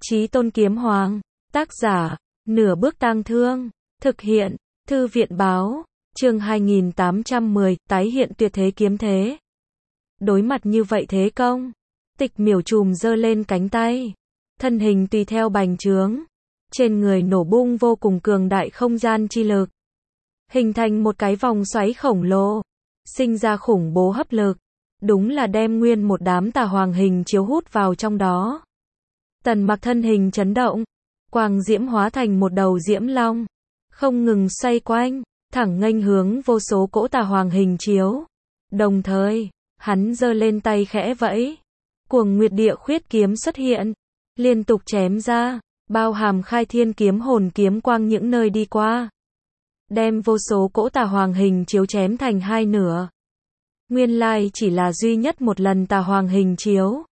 Chí Tôn Kiếm Hoàng. Tác giả, Nửa Bước Tang Thương. Thực hiện, Thư viện báo. Chương 2810, tái hiện tuyệt thế kiếm thế. Đối mặt như vậy thế công, Tịch Miểu Trùm giơ lên cánh tay, thân hình tùy theo bành trướng, trên người nổ bung vô cùng cường đại không gian chi lực, hình thành một cái vòng xoáy khổng lồ, sinh ra khủng bố hấp lực, đúng là đem nguyên một đám tà hoàng hình chiếu hút vào trong đó. Tần Mặc thân hình chấn động, quang diễm hóa thành một đầu diễm long, không ngừng xoay quanh, thẳng nghênh hướng vô số cỗ tà hoàng hình chiếu. Đồng thời, hắn giơ lên tay khẽ vẫy, Cuồng Nguyệt Địa Khuyết kiếm xuất hiện, liên tục chém ra, bao hàm Khai Thiên kiếm hồn kiếm quang những nơi đi qua, đem vô số cỗ tà hoàng hình chiếu chém thành hai nửa. Nguyên lai chỉ là duy nhất một lần tà hoàng hình chiếu.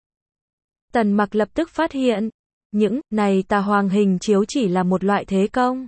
Tần Mặc lập tức phát hiện, những này tà hoàng hình chiếu chỉ là một loại thế công.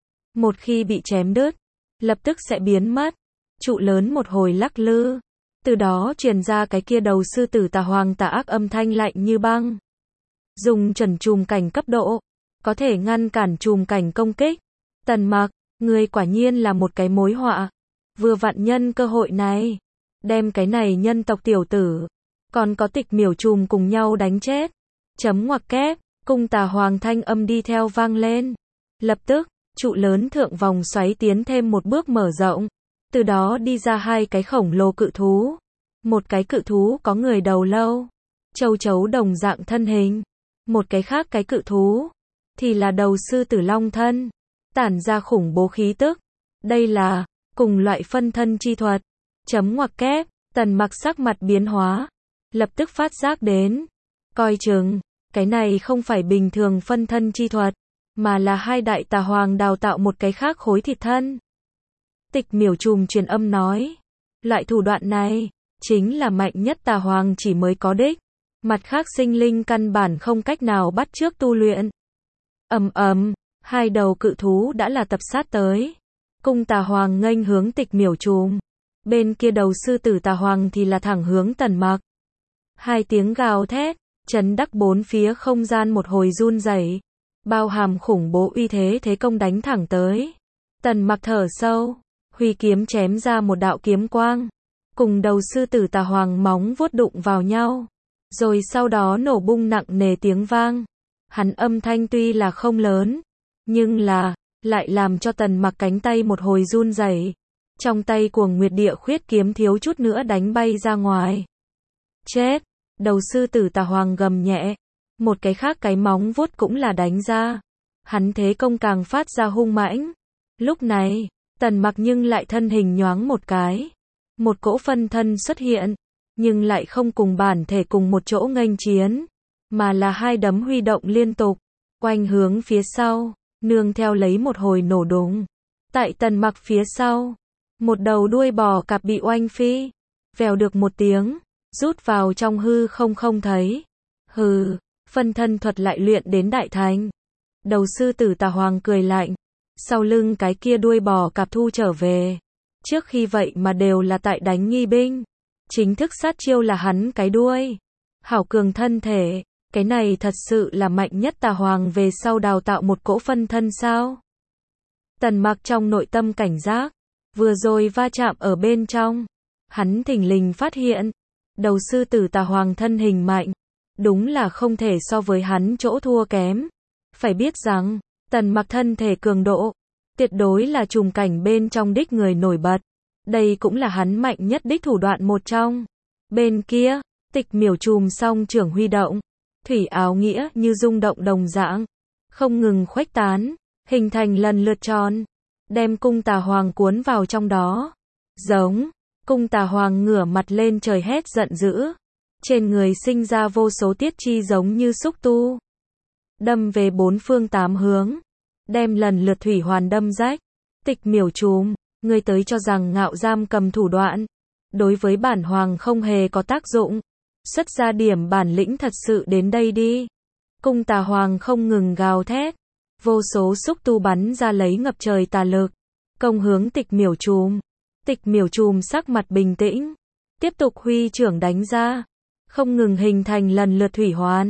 Một khi bị chém đứt, lập tức sẽ biến mất. Trụ lớn một hồi lắc lư, từ đó truyền ra cái kia đầu sư tử tà hoàng tà ác âm thanh lạnh như băng. Dùng chuẩn trùm cảnh cấp độ, có thể ngăn cản trùm cảnh công kích. Tần Mặc, ngươi quả nhiên là một cái mối họa. Vừa vặn nhân cơ hội này, đem cái này nhân tộc tiểu tử, còn có Tịch Miểu Trùm cùng nhau đánh chết. Chấm ngoặc kép, cung tà hoàng thanh âm đi theo vang lên. Lập tức, trụ lớn thượng vòng xoáy tiến thêm một bước mở rộng. Từ đó đi ra hai cái khổng lồ cự thú. Một cái cự thú có người đầu lâu, châu chấu đồng dạng thân hình. Một cái khác cái cự thú, thì là đầu sư tử long thân, tản ra khủng bố khí tức. Đây là, cùng loại phân thân chi thuật. Chấm ngoặc kép, Tần Mặc sắc mặt biến hóa. Lập tức phát giác đến. Coi chừng, cái này không phải bình thường phân thân chi thuật, mà là hai đại tà hoàng đào tạo một cái khác khối thịt thân. Tịch Miểu Trùm truyền âm nói, loại thủ đoạn này, chính là mạnh nhất tà hoàng chỉ mới có đích. Mặt khác sinh linh căn bản không cách nào bắt chước tu luyện. Hai đầu cự thú đã là tập sát tới. Cung tà hoàng nghênh hướng Tịch Miểu Trùm. Bên kia đầu sư tử tà hoàng thì là thẳng hướng Tần Mặc. Hai tiếng gào thét, chấn đắc bốn phía không gian một hồi run rẩy, bao hàm khủng bố uy thế thế công đánh thẳng tới. Tần Mặc thở sâu, huy kiếm chém ra một đạo kiếm quang, cùng đầu sư tử tà hoàng móng vuốt đụng vào nhau, rồi sau đó nổ bung nặng nề tiếng vang. Hắn âm thanh tuy là không lớn, nhưng là lại làm cho Tần Mặc cánh tay một hồi run rẩy. Trong tay Cuồng Nguyệt Địa Khuyết kiếm thiếu chút nữa đánh bay ra ngoài. Chết! Đầu sư tử tà hoàng gầm nhẹ, một cái khác cái móng vuốt cũng là đánh ra. Hắn thế công càng phát ra hung mãnh. Lúc này, Tần Mặc nhưng lại thân hình nhoáng một cái, một cỗ phân thân xuất hiện, nhưng lại không cùng bản thể cùng một chỗ nghênh chiến, mà là hai đấm huy động liên tục, quanh hướng phía sau, nương theo lấy một hồi nổ đùng. Tại Tần Mặc phía sau, một đầu đuôi bò cạp bị oanh phi, vèo được một tiếng, rút vào trong hư không thấy. Hừ, phân thân thuật lại luyện đến đại thành. Đầu sư tử tà hoàng cười lạnh, sau lưng cái kia đuôi bò cạp thu trở về. Trước khi vậy mà đều là tại đánh nghi binh, chính thức sát chiêu là hắn cái đuôi. Hảo cường thân thể, cái này thật sự là mạnh nhất tà hoàng về sau đào tạo một cỗ phân thân sao? Tần Mặc trong nội tâm cảnh giác, vừa rồi va chạm ở bên trong, hắn thình lình phát hiện, đầu sư tử tà hoàng thân hình mạnh, đúng là không thể so với hắn chỗ thua kém. Phải biết rằng, Tần Mặc thân thể cường độ, tuyệt đối là trùm cảnh bên trong đích người nổi bật. Đây cũng là hắn mạnh nhất đích thủ đoạn một trong. Bên kia, Tịch Miểu Trùm song trưởng huy động, thủy áo nghĩa như rung động đồng dạng, không ngừng khuếch tán, hình thành lần lượt tròn, đem cung tà hoàng cuốn vào trong đó. Giống, cung tà hoàng ngửa mặt lên trời hét giận dữ, trên người sinh ra vô số tiết chi giống như xúc tu, đâm về bốn phương tám hướng, đem lần lượt thủy hoàn đâm rách. Tịch Miểu Trùm, ngươi tới cho rằng ngạo giam cầm thủ đoạn, đối với bản hoàng không hề có tác dụng, xuất ra điểm bản lĩnh thật sự đến đây đi. Cung tà hoàng không ngừng gào thét, vô số xúc tu bắn ra lấy ngập trời tà lực, công hướng Tịch Miểu Trùm. Tịch Miểu Trùm sắc mặt bình tĩnh, tiếp tục huy trưởng đánh ra, không ngừng hình thành lần lượt thủy hoàn,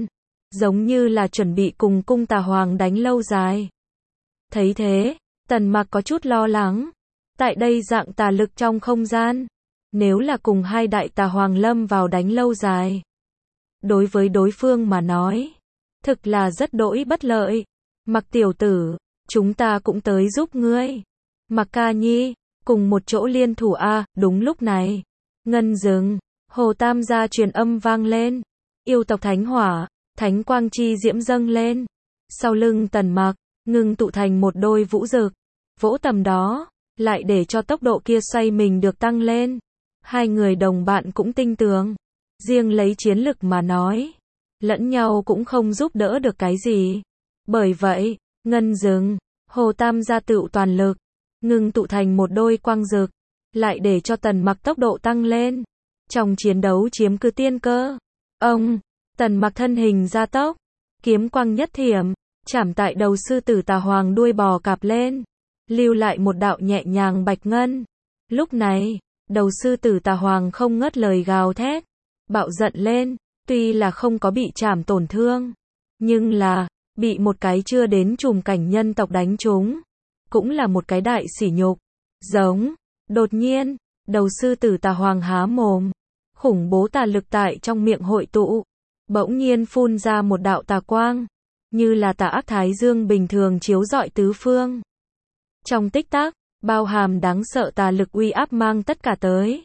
giống như là chuẩn bị cùng cung Tà Hoàng đánh lâu dài. Thấy thế, Tần Mặc có chút lo lắng. Tại đây dạng tà lực trong không gian, nếu là cùng hai đại tà hoàng lâm vào đánh lâu dài, đối với đối phương mà nói, thực là rất đỗi bất lợi. Mặc tiểu tử, chúng ta cũng tới giúp ngươi. Mặc ca nhi, cùng một chỗ liên thủ a. Đúng lúc này, ngân rừng, Hồ Tam gia truyền âm vang lên. Yêu tộc thánh hỏa, thánh quang chi diễm dâng lên. Sau lưng Tần Mặc, ngưng tụ thành một đôi vũ dực. Vỗ tầm đó, lại để cho tốc độ kia xoay mình được tăng lên. Hai người đồng bạn cũng tinh tường. Riêng lấy chiến lực mà nói, lẫn nhau cũng không giúp đỡ được cái gì. Bởi vậy, ngân rừng, Hồ Tam gia tựu toàn lực, ngưng tụ thành một đôi quang dực, lại để cho Tần Mặc tốc độ tăng lên. Trong chiến đấu chiếm cứ tiên cơ. Ông, Tần Mặc thân hình gia tốc, kiếm quang nhất thiểm, chảm tại đầu sư tử tà hoàng đuôi bò cạp lên, lưu lại một đạo nhẹ nhàng bạch ngân. Lúc này, đầu sư tử tà hoàng không ngớt lời gào thét, bạo giận lên, tuy là không có bị chảm tổn thương, nhưng là, bị một cái chưa đến trùm cảnh nhân tộc đánh trúng, cũng là một cái đại sỉ nhục. Giống, đột nhiên, đầu sư tử tà hoàng há mồm, khủng bố tà lực tại trong miệng hội tụ, bỗng nhiên phun ra một đạo tà quang, như là tà ác thái dương bình thường chiếu rọi tứ phương. Trong tích tắc, bao hàm đáng sợ tà lực uy áp mang tất cả tới.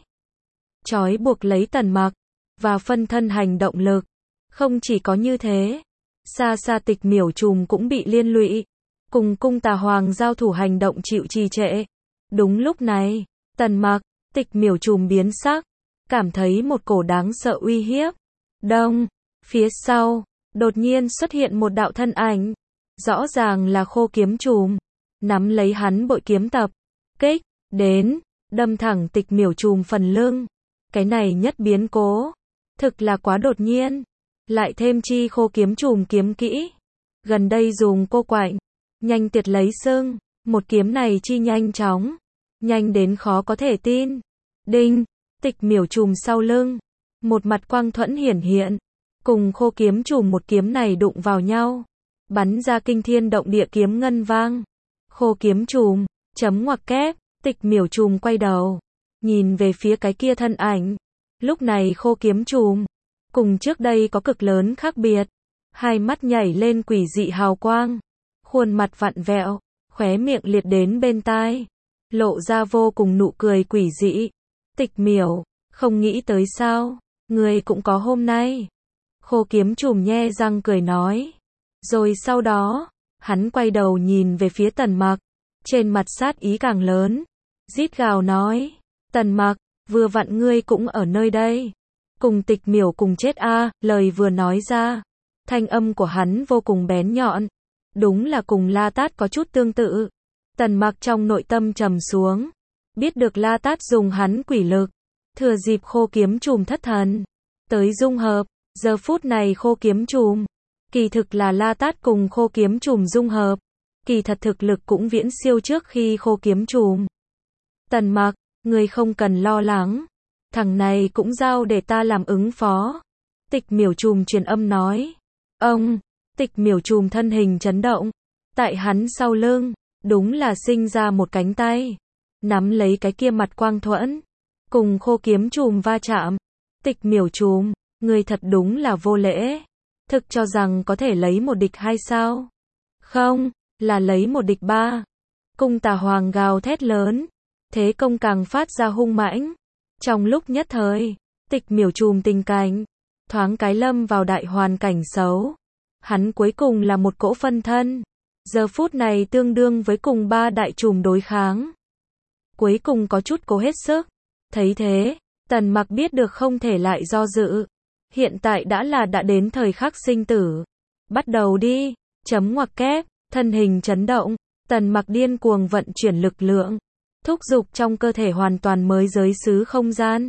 Trói buộc lấy Tần Mặc, và phân thân hành động lực. Không chỉ có như thế, xa xa Tịch Miểu Trùm cũng bị liên lụy, cùng cung Tà Hoàng giao thủ hành động chịu trì trệ. Đúng lúc này, Tần Mặc, Tịch Miểu Trùm biến sắc, cảm thấy một cổ đáng sợ uy hiếp. Đông, phía sau, đột nhiên xuất hiện một đạo thân ảnh, rõ ràng là Khô Kiếm Trùm, nắm lấy hắn bội kiếm tập, kích, đến, đâm thẳng Tịch Miểu Trùm phần lưng. Cái này nhất biến cố, thực là quá đột nhiên, lại thêm chi Khô Kiếm Trùm kiếm kỹ, gần đây dùng cô quạnh, nhanh tiệt lấy sưng, một kiếm này chi nhanh chóng, nhanh đến khó có thể tin. Đinh, Tịch Miểu Trùm sau lưng, một mặt quang thuẫn hiển hiện, cùng Khô Kiếm Trùm một kiếm này đụng vào nhau, bắn ra kinh thiên động địa kiếm ngân vang. Khô Kiếm Trùm, chấm ngoặc kép, Tịch Miểu Trùm quay đầu, nhìn về phía cái kia thân ảnh. Lúc này Khô Kiếm Trùm, cùng trước đây có cực lớn khác biệt, hai mắt nhảy lên quỷ dị hào quang, khuôn mặt vặn vẹo, khóe miệng liệt đến bên tai, lộ ra vô cùng nụ cười quỷ dị. Tịch Miểu, không nghĩ tới sao, người cũng có hôm nay. Khô Kiếm Trùm nhe răng cười nói. Rồi sau đó, hắn quay đầu nhìn về phía Tần Mặc, trên mặt sát ý càng lớn, rít gào nói, Tần Mặc, vừa vặn ngươi cũng ở nơi đây, cùng Tịch Miểu cùng chết a. Lời vừa nói ra, thanh âm của hắn vô cùng bén nhọn, đúng là cùng La Tát có chút tương tự. Tần Mặc trong nội tâm trầm xuống, biết được La Tát dùng hắn quỷ lực, thừa dịp Khô Kiếm Trùm thất thần, tới dung hợp. Giờ phút này Khô Kiếm Trùm, kỳ thực là La Tát cùng Khô Kiếm Trùm dung hợp, kỳ thật thực lực cũng viễn siêu trước khi Khô Kiếm Trùm. Tần Mặc, ngươi không cần lo lắng, thằng này cũng giao để ta làm ứng phó. Tịch Miểu Trùm truyền âm nói. Ông, Tịch Miểu Trùm thân hình chấn động, tại hắn sau lưng, đúng là sinh ra một cánh tay, nắm lấy cái kia mặt quang thuẫn, cùng Khô Kiếm Trùm va chạm. Tịch Miểu Trùm, ngươi thật đúng là vô lễ, thực cho rằng có thể lấy một địch hai sao? Không, là lấy một địch ba. Cung Tà Hoàng gào thét lớn, thế công càng phát ra hung mãnh. Trong lúc nhất thời, Tịch Miểu Trùm tình cảnh, thoáng cái lâm vào đại hoàn cảnh xấu. Hắn cuối cùng là một cỗ phân thân, giờ phút này tương đương với cùng ba đại trùm đối kháng. Cuối cùng có chút cố hết sức. Thấy thế, Tần Mặc biết được không thể lại do dự. Hiện tại đã đến thời khắc sinh tử. Bắt đầu đi, chấm ngoặc kép, thân hình chấn động, Tần Mặc điên cuồng vận chuyển lực lượng, thúc giục trong cơ thể hoàn toàn mới giới xứ không gian.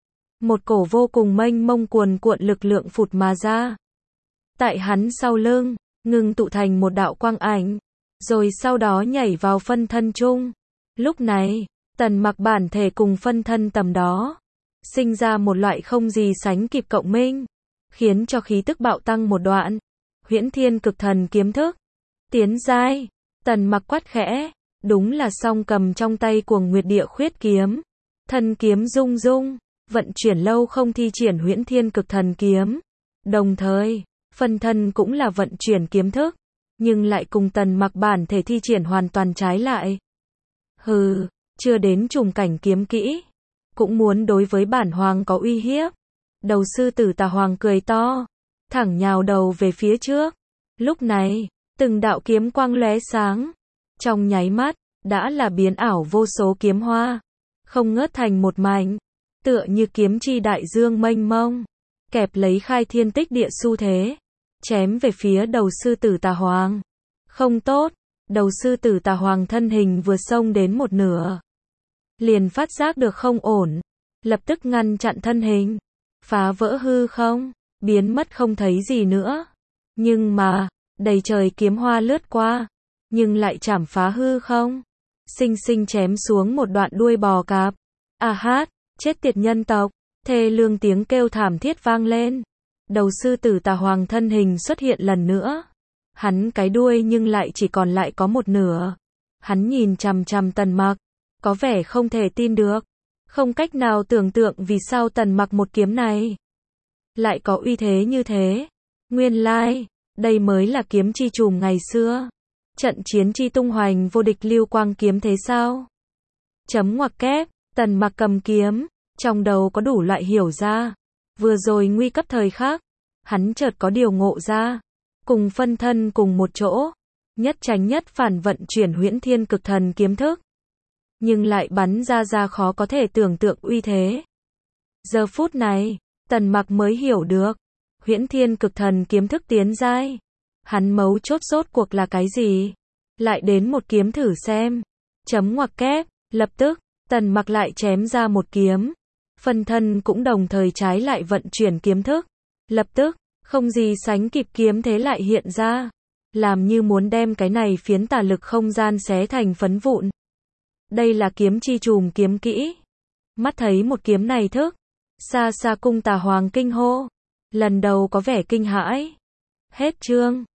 Một cổ vô cùng mênh mông cuồn cuộn lực lượng phụt mà ra. Tại hắn sau lưng, ngưng tụ thành một đạo quang ảnh, rồi sau đó nhảy vào phân thân chung. Lúc này, Tần Mặc bản thể cùng phân thân tầm đó, sinh ra một loại không gì sánh kịp cộng minh, khiến cho khí tức bạo tăng một đoạn. Huyễn Thiên Cực Thần kiếm thức. Tiến giai. Tần Mặc quát khẽ. Đúng là song cầm trong tay Cuồng Nguyệt Địa Khuyết kiếm. Thân kiếm rung rung. Vận chuyển lâu không thi triển Huyễn Thiên Cực Thần kiếm. Đồng thời, phân thân cũng là vận chuyển kiếm thức. Nhưng lại cùng Tần Mặc bản thể thi triển hoàn toàn trái lại. Hừ, chưa đến trùng cảnh kiếm kỹ. Cũng muốn đối với bản hoàng có uy hiếp. Đầu sư tử Tà Hoàng cười to. Thẳng nhào đầu về phía trước. Lúc này, từng đạo kiếm quang lóe sáng. Trong nháy mắt, đã là biến ảo vô số kiếm hoa. Không ngớt thành một mảnh. Tựa như kiếm chi đại dương mênh mông. Kẹp lấy khai thiên tích địa xu thế. Chém về phía đầu sư tử Tà Hoàng. Không tốt, đầu sư tử Tà Hoàng thân hình vừa xông đến một nửa. Liền phát giác được không ổn. Lập tức ngăn chặn thân hình. Phá vỡ hư không, biến mất không thấy gì nữa. Nhưng mà, đầy trời kiếm hoa lướt qua. Nhưng lại chảm phá hư không. Xinh xinh chém xuống một đoạn đuôi bò cạp. À hát, chết tiệt nhân tộc. Thê lương tiếng kêu thảm thiết vang lên. Đầu sư tử Tà Hoàng thân hình xuất hiện lần nữa. Hắn cái đuôi nhưng lại chỉ còn lại có một nửa. Hắn nhìn chằm chằm Tần Mặc. Có vẻ không thể tin được. Không cách nào tưởng tượng vì sao Tần Mặc một kiếm này lại có uy thế như thế. Nguyên lai, đây mới là kiếm chi trùm ngày xưa. Trận chiến chi tung hoành vô địch lưu quang kiếm thế sao? Chấm ngoặc kép, Tần Mặc cầm kiếm, trong đầu có đủ loại hiểu ra. Vừa rồi nguy cấp thời khắc, hắn chợt có điều ngộ ra. Cùng phân thân cùng một chỗ, nhất tránh nhất phản vận chuyển Huyễn Thiên Cực Thần kiếm thức. Nhưng lại bắn ra khó có thể tưởng tượng uy thế. Giờ phút này, Tần Mặc mới hiểu được. Huyễn Thiên Cực Thần kiếm thức tiến giai. Hắn mấu chốt rốt cuộc là cái gì? Lại đến một kiếm thử xem. Chấm ngoặc kép, lập tức, Tần Mặc lại chém ra một kiếm. Phân thân cũng đồng thời trái lại vận chuyển kiếm thức. Lập tức, không gì sánh kịp kiếm thế lại hiện ra. Làm như muốn đem cái này phiến tà lực không gian xé thành phấn vụn. Đây là kiếm chi trùm kiếm kỹ. Mắt thấy một kiếm này thức. Xa xa cung Tà Hoàng kinh hô. Lần đầu có vẻ kinh hãi. Hết chương.